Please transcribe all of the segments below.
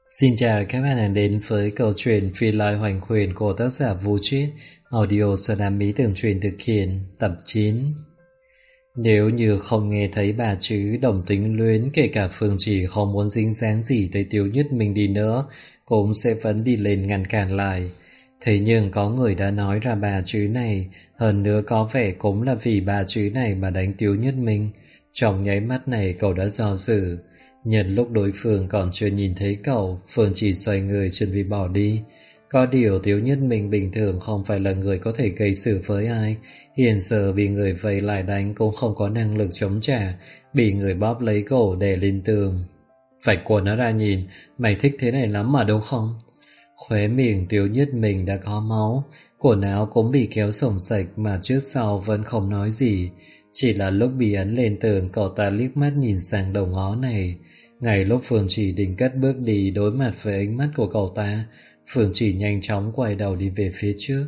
Xin chào các bạn đã đến với câu chuyện Phi Lai Hoành Khuyển của tác giả Vũ Triết, audio do Đam Mỹ Tường Truyền thực hiện, tập 9. Nếu như không nghe thấy bà chứ đồng tính luyến, kể cả Phương Chỉ không muốn dính dáng gì tới Tiếu Nhất Minh đi nữa, cũng sẽ vẫn đi lên ngăn cản lại. Thế nhưng có người đã nói ra bà chứ này, hơn nữa có vẻ cũng là vì bà chứ này mà đánh Tiếu Nhất Minh. Trong nháy mắt này cậu đã do dự. Nhân lúc đối phương còn chưa nhìn thấy cậu, Phương Chỉ xoay người chuẩn bị bỏ đi. Có điều Tiếu Nhất Minh bình thường không phải là người có thể gây sự với ai. Hiện giờ bị người vây lại đánh cũng không có năng lực chống trả, bị người bóp lấy cổ đè lên tường. Phải quần nó ra nhìn, mày thích thế này lắm mà đúng không? Khóe miệng Tiếu Nhất Minh đã có máu, quần áo cũng bị kéo xổng xạch mà trước sau vẫn không nói gì. Chỉ là lúc bị ấn lên tường, cậu ta liếc mắt nhìn sang đầu ngó này. Ngay lúc Phương Chỉ định cất bước đi đối mặt với ánh mắt của cậu ta, Phương Chỉ nhanh chóng quay đầu đi về phía trước.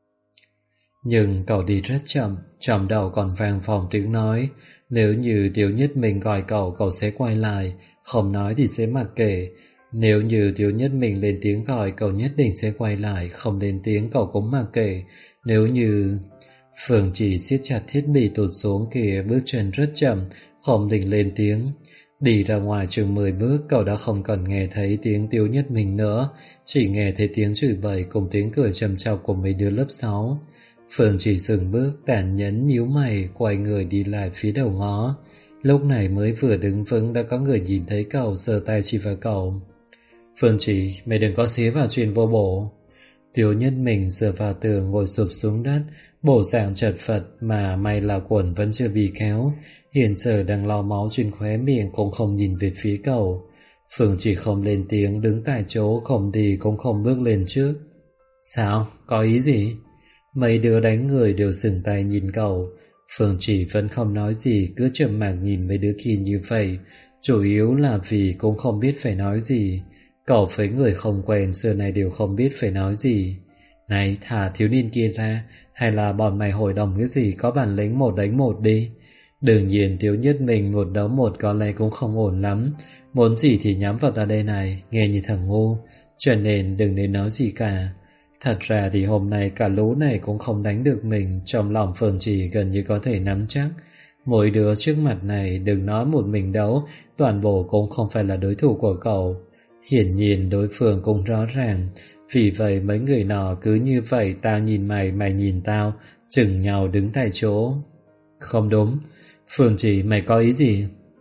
Nhưng cậu đi rất chậm, trong đầu còn vang vọng tiếng nói. Nếu như Tiếu Nhất Minh gọi cậu sẽ quay lại, không nói thì sẽ mặc kệ. Nếu như Tiếu Nhất Minh lên tiếng gọi, cậu nhất định sẽ quay lại, không lên tiếng cậu cũng mặc kệ. Nếu như... Phương Chỉ siết chặt thiết bị tụt xuống kìa, bước chân rất chậm, không định lên tiếng. Đi ra ngoài chừng 10 bước, cậu đã không còn nghe thấy tiếng Tiếu Nhất Minh nữa, chỉ nghe thấy tiếng chửi bậy cùng tiếng cười trầm trọc của mấy đứa lớp 6. Phương Chỉ dừng bước, tàn nhẫn nhíu mày, quay người đi lại phía đầu ngõ. Lúc này mới vừa đứng vững đã có người nhìn thấy cậu, giơ tay chỉ vào cậu. Phương Chỉ, mày đừng có xía vào chuyện vô bổ. Tiếu Nhất Minh dựa vào tường ngồi sụp xuống đất, bộ dạng chật vật mà may là quần vẫn chưa bị kéo. Hiện giờ đang lau máu trên khóe miệng cũng không nhìn về phía cậu. Phương Chỉ không lên tiếng, đứng tại chỗ, không đi cũng không bước lên trước. Sao? Có ý gì? Mấy đứa đánh người đều dừng tay nhìn cậu. Phương Chỉ vẫn không nói gì, cứ trầm mặc nhìn mấy đứa kia như vậy. Chủ yếu là vì cũng không biết phải nói gì. Cậu với người không quen xưa này đều không biết phải nói gì. Này, thả thiếu niên kia ra, hay là bọn mày hội đồng cái gì, có bản lĩnh một đánh một đi. Đương nhiên Tiếu Nhất Minh một đấu một có lẽ cũng không ổn lắm. Muốn gì thì nhắm vào ta đây này, nghe như thằng ngu, cho nên đừng nên nói gì cả. Thật ra thì hôm nay cả lũ này cũng không đánh được mình. Trong lòng Phương Chỉ gần như có thể nắm chắc, mỗi đứa trước mặt này, đừng nói một mình đấu, toàn bộ cũng không phải là đối thủ của cậu. Hiển nhiên đối phương cũng rõ ràng. Vì vậy mấy người nọ cứ như vậy, tao nhìn mày, mày nhìn tao, chừng nhau đứng tại chỗ. Không đúng. Phương Chỉ, mày có ý gì?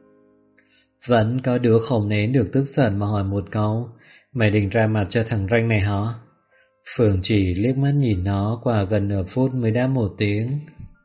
Vẫn có đứa không nén được tức giận mà hỏi một câu. Mày định ra mặt cho thằng ranh này hả? Phương Chỉ liếc mắt nhìn nó, qua gần nửa phút mới đáp một tiếng.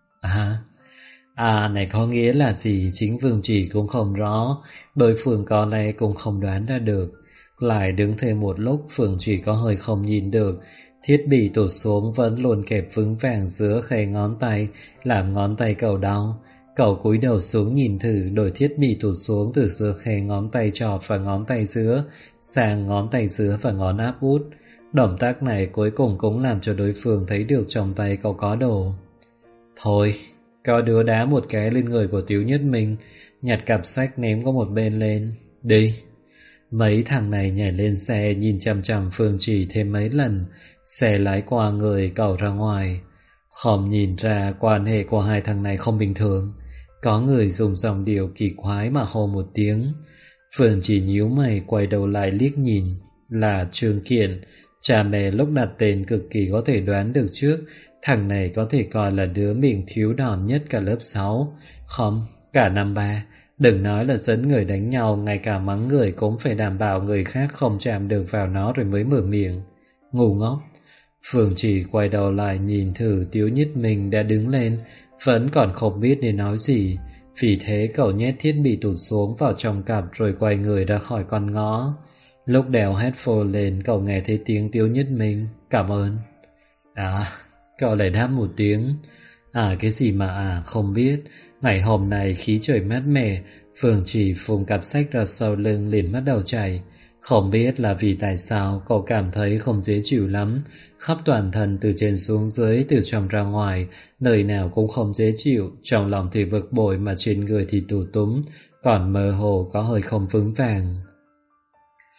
Này có nghĩa là gì chính Phương Chỉ cũng không rõ. Đối phương có lẽ cũng không đoán ra được. Lại đứng thêm một lúc, Phương Chỉ có hơi không nhìn được. Thiết bị tụt xuống vẫn luôn kẹp vững vàng giữa khe ngón tay, làm ngón tay cậu đau. Cậu cúi đầu xuống nhìn thử, đổi thiết bị tụt xuống từ giữa khe ngón tay trỏ và ngón tay giữa sang ngón tay giữa và ngón áp út. Động tác này cuối cùng cũng làm cho đối phương thấy được trong tay cậu có đồ. Thôi, có đứa đá một cái lên người của Tiếu Nhất Minh, nhặt cặp sách ném qua một bên lên. Đi. Mấy thằng này nhảy lên xe, nhìn chằm chằm Phương Chỉ thêm mấy lần. Xe lái qua người cậu ra ngoài. Không nhìn ra quan hệ của hai thằng này không bình thường. Có người dùng giọng điệu kỳ quái mà hô một tiếng. Phương Chỉ nhíu mày quay đầu lại liếc nhìn. Là Trương Kiện. Cha mẹ lúc đặt tên cực kỳ có thể đoán được trước thằng này có thể coi là đứa miệng thiếu đòn nhất cả lớp 6. Không, cả năm 3. Đừng nói là dẫn người đánh nhau, ngay cả mắng người cũng phải đảm bảo người khác không chạm được vào nó rồi mới mở miệng. Ngu ngốc. Phương Chỉ quay đầu lại nhìn thử Tiếu Nhất Minh đã đứng lên, vẫn còn không biết nên nói gì. Vì thế cậu nhét thiết bị tụt xuống vào trong cặp rồi quay người ra khỏi con ngõ. Lúc đèo headphone lên, cậu nghe thấy tiếng Tiếu Nhất Minh. Cảm ơn. Cậu lại đáp một tiếng. Cái gì mà không biết. Ngày hôm nay khí trời mát mẻ, Phương Chỉ phùng cặp sách ra sau lưng liền bắt đầu chảy. Không biết là vì tại sao cậu cảm thấy không dễ chịu lắm. Khắp toàn thân từ trên xuống dưới, từ trong ra ngoài, nơi nào cũng không dễ chịu. Trong lòng thì bực bội mà trên người thì tù túm, còn mơ hồ có hơi không vững vàng.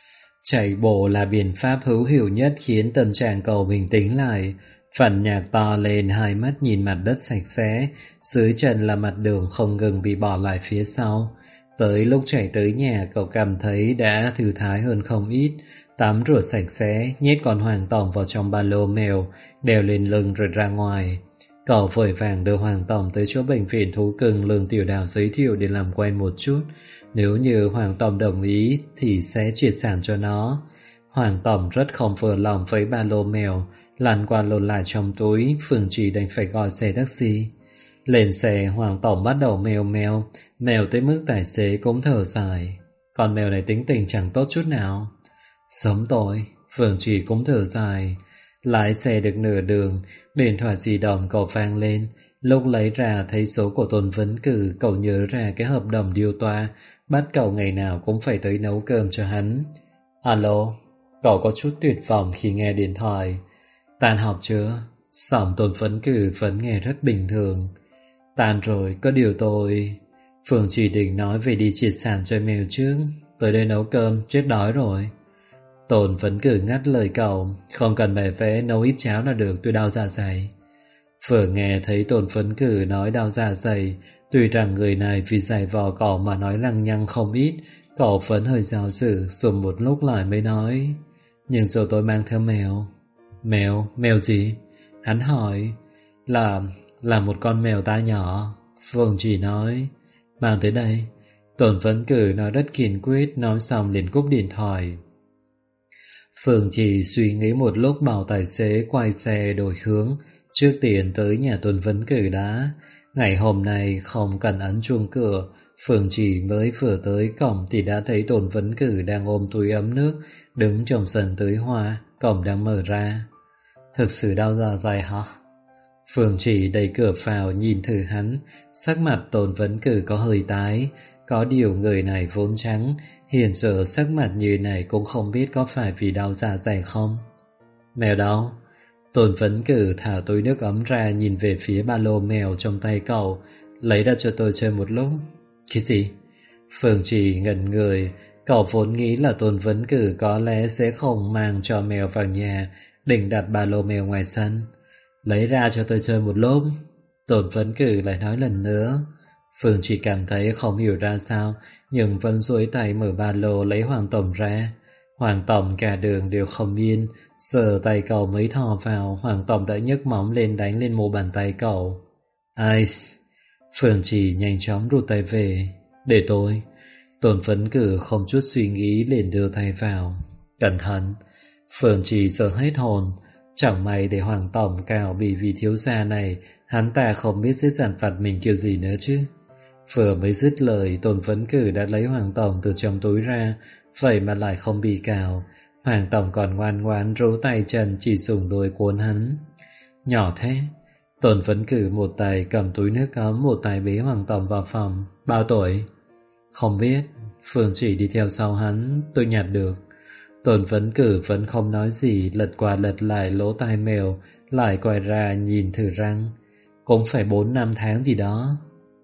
Chạy bộ là biện pháp hữu hiệu nhất khiến tâm trạng cậu bình tĩnh lại. Phần nhạc to lên, hai mắt nhìn mặt đất sạch sẽ, dưới chân là mặt đường không ngừng bị bỏ lại phía sau. Tới lúc chạy tới nhà, cậu cảm thấy đã thư thái hơn không ít. Tắm rửa sạch sẽ, nhét con Hoàng Tổng vào trong ba lô mèo, đeo lên lưng rồi ra ngoài. Cậu vội vàng đưa Hoàng Tổng tới chỗ bệnh viện thú cưng Lương Tiểu Đào giới thiệu để làm quen một chút. Nếu như Hoàng Tổng đồng ý thì sẽ triệt sản cho nó. Hoàng Tổng rất không vừa lòng với ba lô mèo, lăn qua lộn lại trong túi. Phương Trì đành phải gọi xe taxi. Lên xe, Hoàng Tổng bắt đầu mèo mèo, mèo tới mức tài xế cũng thở dài. Con mèo này tính tình chẳng tốt chút nào. Giống tôi, Phương Trì cũng thở dài. Lái xe được nửa đường, điện thoại di động cậu vang lên. Lúc lấy ra thấy số của Tôn Vấn Cử, cậu nhớ ra cái hợp đồng điều toa bắt cậu ngày nào cũng phải tới nấu cơm cho hắn. Alo, cậu có chút tuyệt vọng khi nghe điện thoại. Tan học chưa? Giọng Tôn Vấn Cử vẫn nghe rất bình thường. Tan rồi, có điều tôi... Phương chỉ định nói về đi triệt sản cho mèo trước. Tới đây nấu cơm, chết đói rồi. Tôn Vấn Cử ngắt lời cậu. Không cần bẻ vẽ, nấu ít cháo là được, tôi đau dạ dày. Phương nghe thấy Tôn Vấn Cử nói đau dạ dày. Tuy rằng người này vì giải vò cậu mà nói lăng nhăng không ít, cậu vẫn hơi dao dử, rồi một lúc lại mới nói. Nhưng rồi tôi mang theo mèo. Mèo? Mèo gì? Hắn hỏi. Là một con mèo tai nhỏ. Phương chỉ nói. Mang tới đây. Tôn Vấn Cử nói rất kiên quyết, nói xong liền cúp điện thoại. Phương chỉ suy nghĩ một lúc bảo tài xế quay xe đổi hướng, trước tiên tới nhà Tôn Vấn Cử đã. Ngày hôm nay không cần ấn chuông cửa, Phương chỉ mới vừa tới cổng thì đã thấy Tôn Vấn Cử đang ôm túi ấm nước, đứng trong sân tưới hoa, cổng đang mở ra. Thực sự đau dạ dày hả? Phương chỉ đẩy cửa vào nhìn thử hắn, sắc mặt Tôn Vấn Cử có hơi tái, có điều người này vốn trắng, hiện giờ sắc mặt như này cũng không biết có phải vì đau dạ dày không. Mèo đâu? Tôn Vấn Cử thả túi nước ấm ra, nhìn về phía ba lô mèo trong tay cậu. Lấy ra cho tôi chơi một lúc. Cái gì? Phương chỉ ngẩn người. Cậu vốn nghĩ là Tôn Vấn Cử có lẽ sẽ không mang cho mèo vào nhà, định đặt ba lô mèo ngoài sân. Lấy ra cho tôi chơi một lúc. Tôn Vấn Cử lại nói lần nữa. Phương chỉ cảm thấy không hiểu ra sao, nhưng vẫn duỗi tay mở ba lô lấy Hoàng Tổng ra. Hoàng Tổng cả đường đều không yên, giờ tay cậu mới thò vào, Hoàng Tổng đã nhấc móng lên đánh lên mu bàn tay cậu. Ai? Phương chỉ nhanh chóng rụt tay về. Để tôi. Tôn Vấn Cử không chút suy nghĩ liền đưa tay vào. Cẩn thận. Phương chỉ sợ hết hồn. Chẳng may để Hoàng Tổng cào bị vị thiếu gia này, hắn ta không biết sẽ dằn vặt mình kiểu gì nữa chứ. Vừa mới dứt lời, Tôn Vấn Cử đã lấy Hoàng Tổng từ trong túi ra, vậy mà lại không bị cào. Hoàng Tổng còn ngoan ngoãn rú tay chân, chỉ dùng đuôi cuốn hắn. Nhỏ thế. Tôn Vấn Cử một tay cầm túi nước ấm, một tay bế Hoàng Tổng vào phòng. Bao tuổi? Không biết. Phương chỉ đi theo sau hắn, tôi nhặt được. Tôn Vấn Cử vẫn không nói gì, lật qua lật lại lỗ tai mèo, lại quay ra nhìn thử răng. Cũng phải 4-5 tháng gì đó.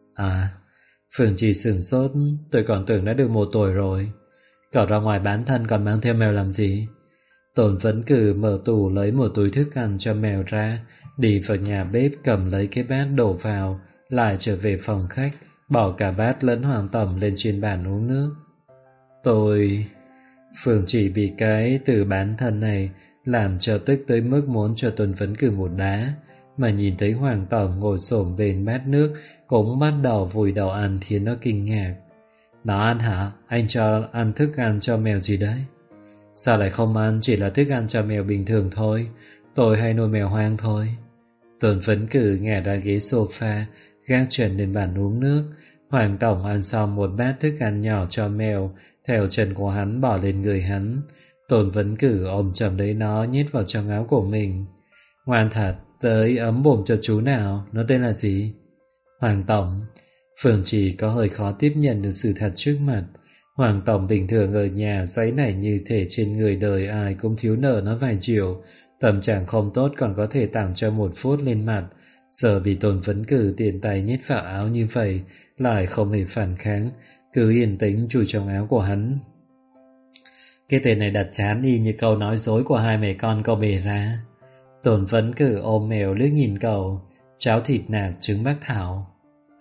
À, Phương chỉ sửng sốt, tôi còn tưởng đã được 1 tuổi rồi. Cậu ra ngoài bán thân còn mang theo mèo làm gì? Tôn Vấn Cử mở tủ lấy một túi thức ăn cho mèo ra, đi vào nhà bếp cầm lấy cái bát đổ vào, lại trở về phòng khách, bỏ cả bát lẫn Hoàng Tổng lên trên bàn uống nước. Tôi... Phương chỉ bị cái từ bán thân này làm cho tức tới mức muốn cho Tôn Vấn Cử một đá, mà nhìn thấy Hoàng Tổng ngồi xổm bên bát nước cũng bắt đầu vùi đầu ăn khiến nó kinh ngạc. Nó ăn hả? Anh cho ăn thức ăn cho mèo gì đấy? Sao lại không ăn, chỉ là thức ăn cho mèo bình thường thôi. Tôi hay nuôi mèo hoang thôi. Tôn Vấn Cử ngả ra ghế sofa, gác chân lên bàn uống nước. Hoàng Tổng ăn xong một bát thức ăn nhỏ cho mèo, theo chân của hắn bỏ lên người hắn. Tôn Vấn Cử ôm chầm lấy nó, nhét vào trong áo của mình. Ngoan thật, tới ấm bụng cho chú nào. Nó tên là gì? Hoàng Tổng. Phương chỉ có hơi khó tiếp nhận được sự thật trước mặt. Hoàng Tổng bình thường ở nhà giấy này như thể trên người đời ai cũng thiếu nợ nó vài triệu, tâm trạng không tốt còn có thể tặng cho 1 phút lên mặt. Giờ bị Tôn Vấn Cử tiện tay nhét vào áo như vậy, lại không hề phản kháng, cứ yên tĩnh chui trong áo của hắn. Cái tên này đặt chán y như câu nói dối của hai mẹ con cậu bề ra. Tổn Vấn Cử ôm mèo liếc nhìn cậu. Cháo thịt nạc trứng bắc thảo.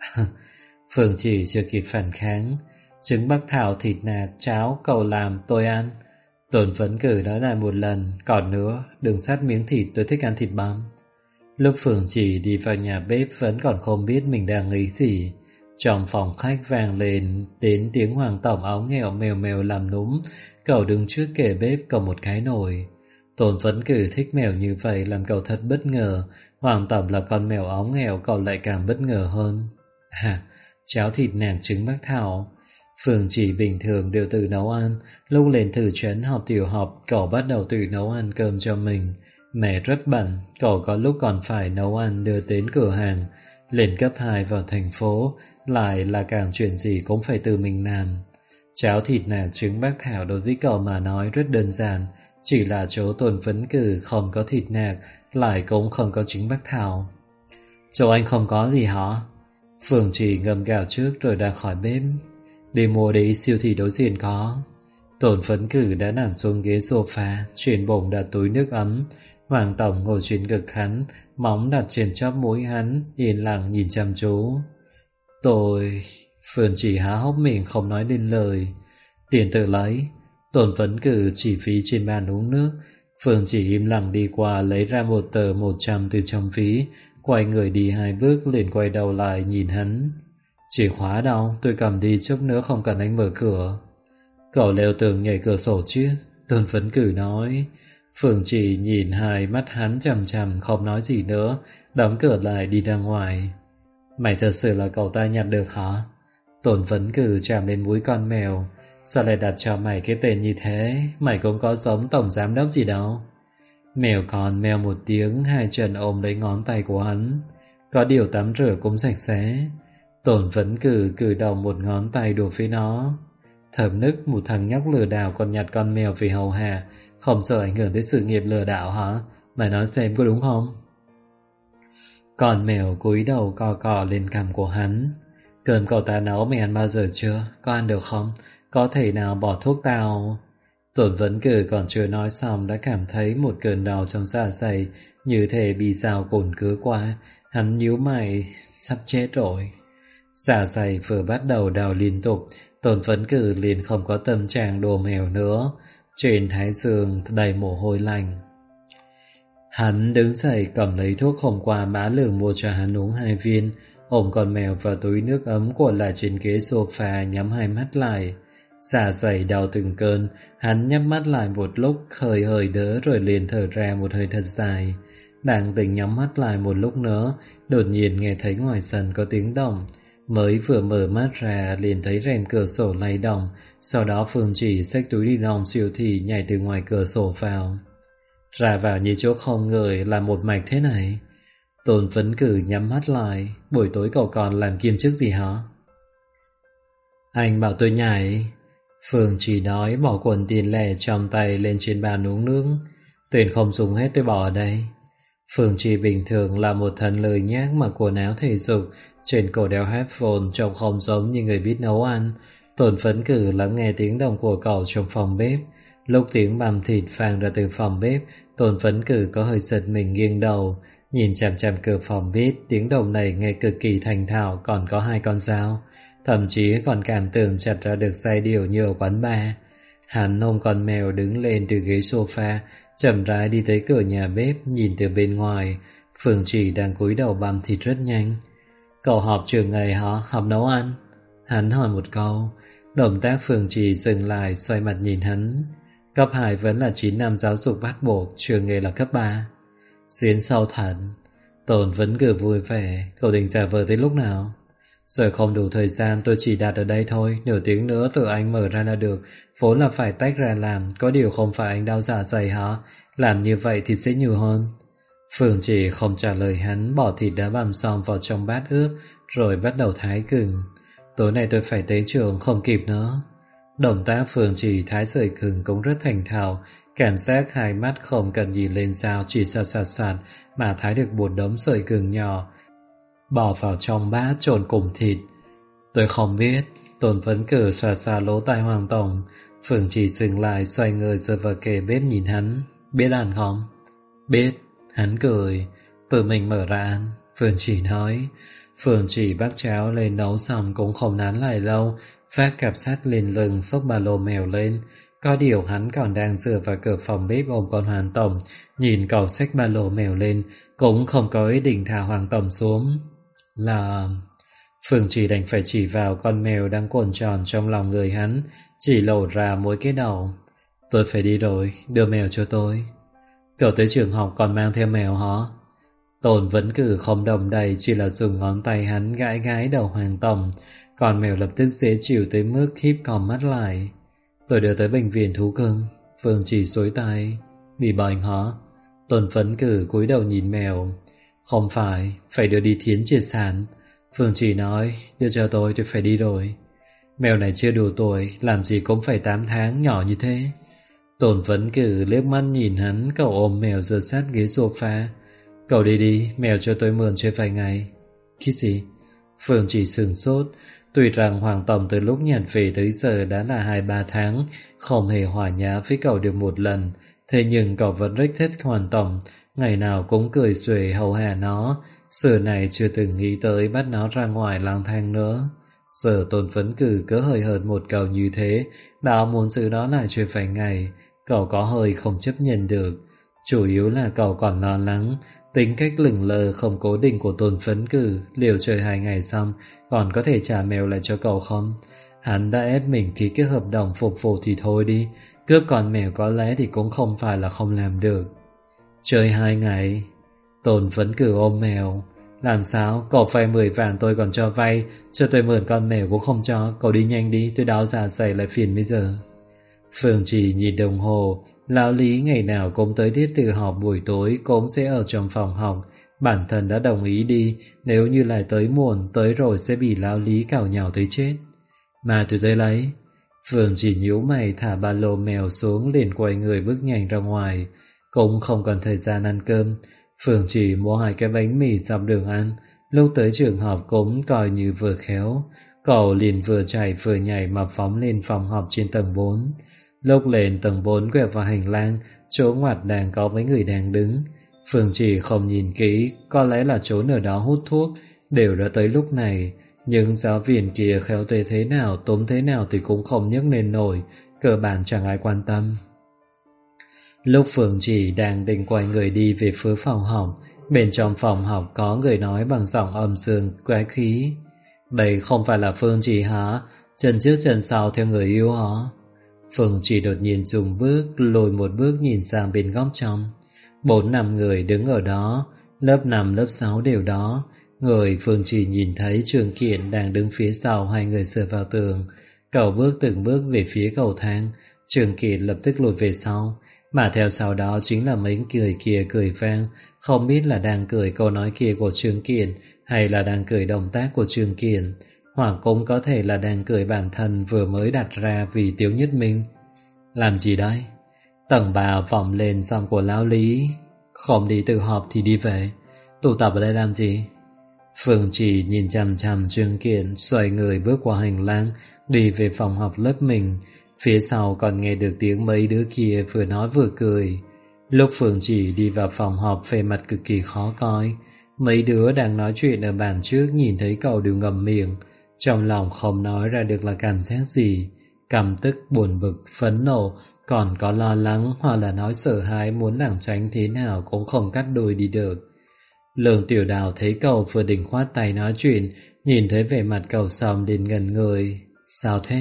Phương Chỉ chưa kịp phản kháng. Trứng bắc thảo, thịt nạc, cháo cậu làm tôi ăn. Tổn Vấn Cử nói lại một lần. Còn nữa, đừng sát miếng thịt, tôi thích ăn thịt băm. Lúc Phương Chỉ đi vào nhà bếp vẫn còn không biết mình đang nghĩ gì. Trong phòng khách vang lên đến tiếng Hoàng Tổng áo nghèo mèo mèo làm núm. Cậu đứng trước kệ bếp cầm một cái nồi. Tổn Vấn Cử thích mèo như vậy làm cậu thật bất ngờ. Hoàng Tổng là con mèo áo nghèo, cậu lại càng bất ngờ hơn. Cháo thịt nạc trứng bắc thảo. Phương Chỉ bình thường đều tự nấu ăn. Lúc lên thử trấn học tiểu học, cậu bắt đầu tự nấu ăn cơm cho mình. Mẹ rất bận, cậu có lúc còn phải nấu ăn đưa đến cửa hàng. Lên cấp 2 vào thành phố, lại là càng chuyện gì cũng phải tự mình làm. Cháo thịt nạc trứng bắc thảo đối với cậu mà nói rất đơn giản. Chỉ là chỗ Tổn Vấn Cử không có thịt nạc, lại cũng không có trứng bắc thảo. Chỗ anh không có gì hả? Phương Chỉ ngâm gạo trước rồi ra khỏi bếp. Đi mua đi, siêu thị đối diện có. Tổn Vấn Cử đã nằm xuống ghế sofa, trên bụng đặt túi nước ấm. Hoàng Tổng ngồi trên ngực hắn, móng đặt trên chóp mũi hắn, yên lặng nhìn chăm chú. Tôi... Phương Chỉ há hốc miệng không nói nên lời. Tiền tự lấy. Tổn Vấn Cử chỉ phí trên bàn uống nước. Phương Chỉ im lặng đi qua lấy ra một tờ 100 từ trong ví, quay người đi 2 bước liền quay đầu lại nhìn hắn. Chìa khóa đâu, tôi cầm đi chút nữa không cần anh mở cửa. Cậu leo tường nhảy cửa sổ chứ? Tổn Vấn Cử nói. Phương Chỉ nhìn hai mắt hắn chằm chằm không nói gì nữa, đóng cửa lại đi ra ngoài. Mày thật sự là cậu ta nhặt được hả? Tổn Vấn Cử chạm lên mũi con mèo. Sao lại đặt cho mày cái tên như thế? Mày cũng có giống tổng giám đốc gì đâu. Mèo con mèo một tiếng, hai chân ôm lấy ngón tay của hắn. Có điều tắm rửa cũng sạch sẽ. Tổn Vấn Cử cử đầu một ngón tay đùa với nó. Thầm nức, một thằng nhóc lừa đảo còn nhặt con mèo vì hầu hạ, không sợ ảnh hưởng tới sự nghiệp lừa đảo hả? Mày nói xem có đúng không? Con mèo cúi đầu cò cò lên cằm của hắn. Cơm cậu ta nấu mày ăn bao giờ chưa? Có ăn được không? Có thể nào bỏ thuốc tao? Tổn Vấn Cử còn chưa nói xong đã cảm thấy một cơn đau trong dạ dày, như thể bị dao cồn cứa qua. Hắn nhíu mày, sắp chết rồi. Dạ dày vừa bắt đầu đau liên tục, Tổn Vấn Cử liền không có tâm trạng đùa mèo nữa. Trên thái dương đầy mồ hôi lạnh. Hắn đứng dậy cầm lấy thuốc hôm qua Mã Lường mua cho hắn uống 2 viên, ôm con mèo vào túi nước ấm của lại trên ghế sofa, nhắm hai mắt lại. Dạ dày đau từng cơn, hắn nhắm mắt lại một lúc, hơi hơi đỡ rồi liền thở ra một hơi thật dài. Đang tỉnh nhắm mắt lại một lúc nữa, đột nhiên nghe thấy ngoài sân có tiếng động. Mới vừa mở mắt ra liền thấy rèm cửa sổ lay động, sau đó Phương Chỉ xách túi đi lông siêu thị nhảy từ ngoài cửa sổ vào. Ra vào như chỗ không người là một mạch thế này. Tổn Vấn Cử nhắm mắt lại. Buổi tối cậu còn làm kiêm chức gì hả? Anh bảo tôi nhảy. Phương Chỉ nói, bỏ quần tiền lẻ trong tay lên trên bàn uống nước. Tiền không dùng hết tôi bỏ ở đây. Phương Chỉ bình thường là một thần lười nhác mặc quần áo thể dục, trên cổ đeo headphone trông không giống như người biết nấu ăn. Tổn Vấn Cử lắng nghe tiếng động của cậu trong phòng bếp. Lúc tiếng bằm thịt vang ra từ phòng bếp, Tổn Vấn Cử có hơi giật mình nghiêng đầu, nhìn chằm chằm cửa phòng bếp. Tiếng động này nghe cực kỳ thành thạo, còn có 2 con dao, thậm chí còn cảm tưởng chặt ra được giai điệu như ở quán bar. Hắn ôm con mèo đứng lên từ ghế sofa, chậm rãi đi tới cửa nhà bếp, nhìn từ bên ngoài. Phương Chỉ đang cúi đầu bằm thịt rất nhanh. Cậu họp trường ngày hả? Học nấu ăn? Hắn hỏi một câu. Động tác Phương Chỉ dừng lại, xoay mặt nhìn hắn. Cấp 2 vẫn là 9 năm giáo dục bắt buộc, trường nghề là cấp 3. Xuyến sâu thật. Tổn Vấn Cử vui vẻ. Cậu định giả vờ tới lúc nào? Giờ không đủ thời gian, tôi chỉ đặt ở đây thôi. Nửa tiếng nữa tự anh mở ra là được. Vốn là phải tách ra làm, có điều không phải anh đau dạ dày hả? Làm như vậy thì sẽ nhiều hơn. Phương Chỉ không trả lời hắn, bỏ thịt đã bằm xong vào trong bát ướp, rồi bắt đầu thái gừng. Tối nay tôi phải tới trường, không kịp nữa. Động tác Phương Chỉ thái sợi gừng cũng rất thành thạo, cảm giác hai mắt không cần nhìn lên dao, chỉ soạt mà thái được một đống sợi gừng nhỏ, bỏ vào trong bát trộn cùng thịt. Tôi không biết. Tổn Vấn Cử xoa lỗ tai Hoàng Tổng. Phương Trì dừng lại, xoay người rồi vào kề bếp nhìn hắn. Biết ăn không? Biết. Hắn cười, tự mình mở ra ăn. Phương Trì nói. Phương Trì bắt cháo lên nấu xong cũng không nán lại lâu, vác cặp sách lên lưng, xốc ba lô mèo lên. Có điều hắn còn đang dựa vào cửa phòng bếp ôm con Hoàng Tổng, nhìn cậu xách ba lô mèo lên, cũng không có ý định thả Hoàng Tổng xuống. Là... Phương Trì đành phải chỉ vào con mèo đang cuộn tròn trong lòng người hắn, chỉ lộ ra mỗi cái đầu. Tôi phải đi rồi, đưa mèo cho tôi. Cậu tới trường học còn mang theo mèo hả? Tồn vẫn cử không đồng đầy, chỉ là dùng ngón tay hắn gãi gãi đầu Hoàng Tổng. Con mèo lập tức dễ chịu tới mức híp còng mắt lại. Tôi đưa tới bệnh viện thú cưng. Phương Trì xối tay. Bị bệnh hả? Tồn phấn cử cúi đầu nhìn mèo. Không phải đưa đi thiến triệt sản. Phương Trì nói, đưa cho tôi phải đi rồi. Mèo này chưa đủ tuổi, làm gì cũng phải 8 tháng, nhỏ như thế. Tồn vấn cử liếc mắt nhìn hắn, cậu ôm mèo dựa sát ghế sofa. Cậu đi, mèo cho tôi mượn chơi vài ngày. Cái gì? Phương Trì sửng sốt. Tuy rằng Hoàng Tổng từ lúc nhặt về tới giờ đã là 2-3 tháng, không hề hòa nhã với cậu được một lần, thế nhưng cậu vẫn rất thích Hoàng Tổng, ngày nào cũng cười xuề hầu hạ nó. Giờ này chưa từng nghĩ tới bắt nó ra ngoài lang thang nữa. Giờ Tôn Phấn Cử cứ hơi hợt một câu như thế, đã muốn giữ nó lại chơi vài ngày, cậu có hơi không chấp nhận được. Chủ yếu là cậu còn lo lắng tính cách lửng lờ không cố định của Tôn Phấn Cử, liệu chơi 2 ngày xong còn có thể trả mèo lại cho cậu không? Hắn đã ép mình ký cái hợp đồng phục vụ thì thôi đi, cướp con mèo có lẽ thì cũng không phải là không làm được. Chơi 2 ngày? Tôn Phấn Cử ôm mèo. Làm sao? Cậu vay 10 vạn tôi còn cho vay, cho tôi mượn con mèo cũng không cho. Cậu đi nhanh đi, tôi đáo giả dày lại phiền bây giờ. Phương Trì nhìn đồng hồ. Lão Lý ngày nào cũng tới tiết tự học buổi tối, cũng sẽ ở trong phòng học. Bản thân đã đồng ý đi, nếu như lại tới muộn, tới rồi sẽ bị Lão Lý cào nhào tới chết. Mà tôi tới lấy. Phương Trì nhíu mày, thả ba lô mèo xuống, liền quay người bước nhanh ra ngoài. Cũng không còn thời gian ăn cơm. Phương Trì mua 2 cái bánh mì dọc đường ăn, lúc tới trường học cũng coi như vừa khéo. Cậu liền vừa chạy vừa nhảy mà phóng lên phòng học trên tầng 4. Lúc lên tầng 4 quẹo vào hành lang, chỗ ngoặt đang có mấy người đang đứng. Phương Trì không nhìn kỹ, có lẽ là chỗ ở đó hút thuốc, đều đã tới lúc này. Nhưng giáo viên kia khéo tay thế nào, túm thế nào thì cũng không nhấc lên nổi, cơ bản chẳng ai quan tâm. Lúc Phương Trì đang định quay người đi về phía phòng học, bên trong phòng học có người nói bằng giọng âm dương quái khí. Đây không phải là Phương Trì hả? Chân trước chân sau theo người yêu hả? Phương Trì đột nhiên dừng bước, lùi một bước nhìn sang bên góc trong. 4-5 người đứng ở đó, lớp 5 lớp 6 đều đó. Người Phương Trì nhìn thấy Trường Kiện đang đứng phía sau 2 người dựa vào tường. Cậu bước từng bước về phía cầu thang, Trường Kiện lập tức lùi về sau. Mà theo sau đó chính là mấy người kia cười vang, không biết là đang cười câu nói kia của Trương Kiền hay là đang cười động tác của Trương Kiền, hoặc cũng có thể là đang cười bản thân vừa mới đặt ra vì Tiếu Nhất Minh. Làm gì đấy? Tầng 3 vọng lên giọng của Lão Lý. Không đi tự họp thì đi về, tụ tập ở đây làm gì? Phương Trì nhìn chằm chằm Trương Kiền, xoay người bước qua hành lang, đi về phòng học lớp mình. Phía sau còn nghe được tiếng mấy đứa kia vừa nói vừa cười. Lúc Phương Trì đi vào phòng họp, vẻ mặt cực kỳ khó coi. Mấy đứa đang nói chuyện ở bàn trước nhìn thấy cậu đều ngậm miệng, trong lòng không nói ra được là cảm giác gì. Căm tức, buồn bực, phẫn nộ, còn có lo lắng hoặc là nói sợ hãi muốn lảng tránh thế nào cũng không cắt đuôi đi được. Lương Tiểu Đào thấy cậu vừa định khoát tay nói chuyện, nhìn thấy vẻ mặt cậu xong đến ngẩn người. Sao thế?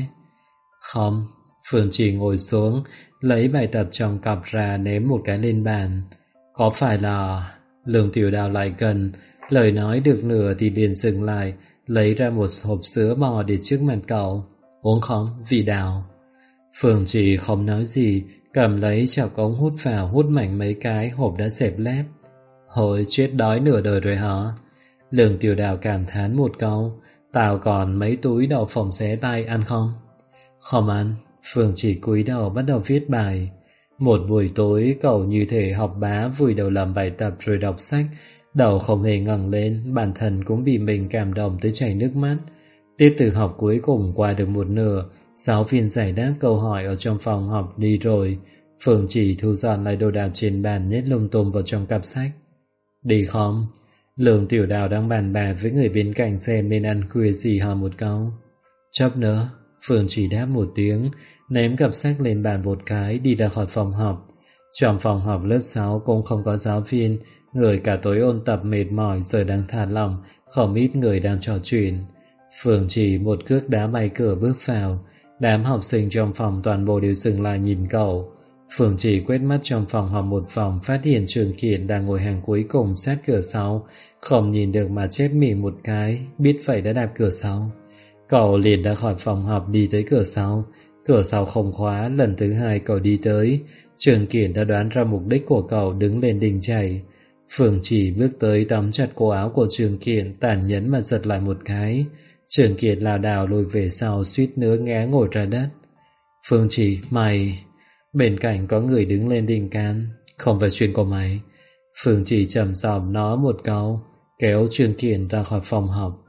Không. Phương Trì ngồi xuống, lấy bài tập trong cặp ra ném một cái lên bàn. Có phải là... Lương Tiểu Đào lại gần, lời nói được nửa thì liền dừng lại, lấy ra một hộp sữa bò để trước mặt cậu. Uống không? Vị Đào. Phương Trì không nói gì, cầm lấy chảo cống hút vào, hút mạnh mấy cái, hộp đã xẹp lép. Hồi chết đói nửa đời rồi hả? Lương Tiểu Đào cảm thán một câu. Tao còn mấy túi đậu phộng xé tay, ăn không? Không ăn. Phương Trì cúi đầu bắt đầu viết bài. Một buổi tối cậu như thể học bá, vùi đầu làm bài tập rồi đọc sách, đầu không hề ngẩng lên, bản thân cũng bị mình cảm động tới chảy nước mắt. Tiết tự học cuối cùng qua được một nửa, Giáo viên giải đáp câu hỏi ở trong phòng học đi rồi. Phương Chỉ thu dọn lại đồ đạc trên bàn nhét lung tung vào trong cặp sách. Đi không? Lương Tiểu Đào đang bàn bạc với người bên cạnh xem nên ăn khuya gì hỏi một câu. Chấp nữa. Phương Chỉ đáp một tiếng, ném cặp sách lên bàn một cái, đi ra khỏi phòng học. Trong phòng học lớp 6 cũng không có giáo viên, người cả tối ôn tập mệt mỏi giờ đang thả lỏng, không ít người đang trò chuyện. Phương Chỉ một cước đá bay cửa bước vào, đám học sinh trong phòng toàn bộ đều dừng lại nhìn cậu. Phương Chỉ quét mắt trong phòng học một vòng, phát hiện Trường Kiệt đang ngồi hàng cuối cùng sát cửa sau, không nhìn được mà chép miệng một cái, biết vậy đã đạp cửa sau. Cậu liền ra khỏi phòng học đi tới cửa sau không khóa. Lần thứ hai cậu đi tới, Trường Kiệt đã đoán ra mục đích của cậu, đứng lên đình chảy. Phương Chỉ bước tới tóm chặt cổ áo của Trường Kiệt, tàn nhẫn mà giật lại một cái. Trường Kiệt lảo đảo lùi về sau, suýt nữa ngã ngồi ra đất. Phương Chỉ, mày... Bên cạnh có người đứng lên đình can. Không phải chuyện của mày. Phương Chỉ trầm giọng nói một câu, kéo Trường Kiệt ra khỏi phòng học.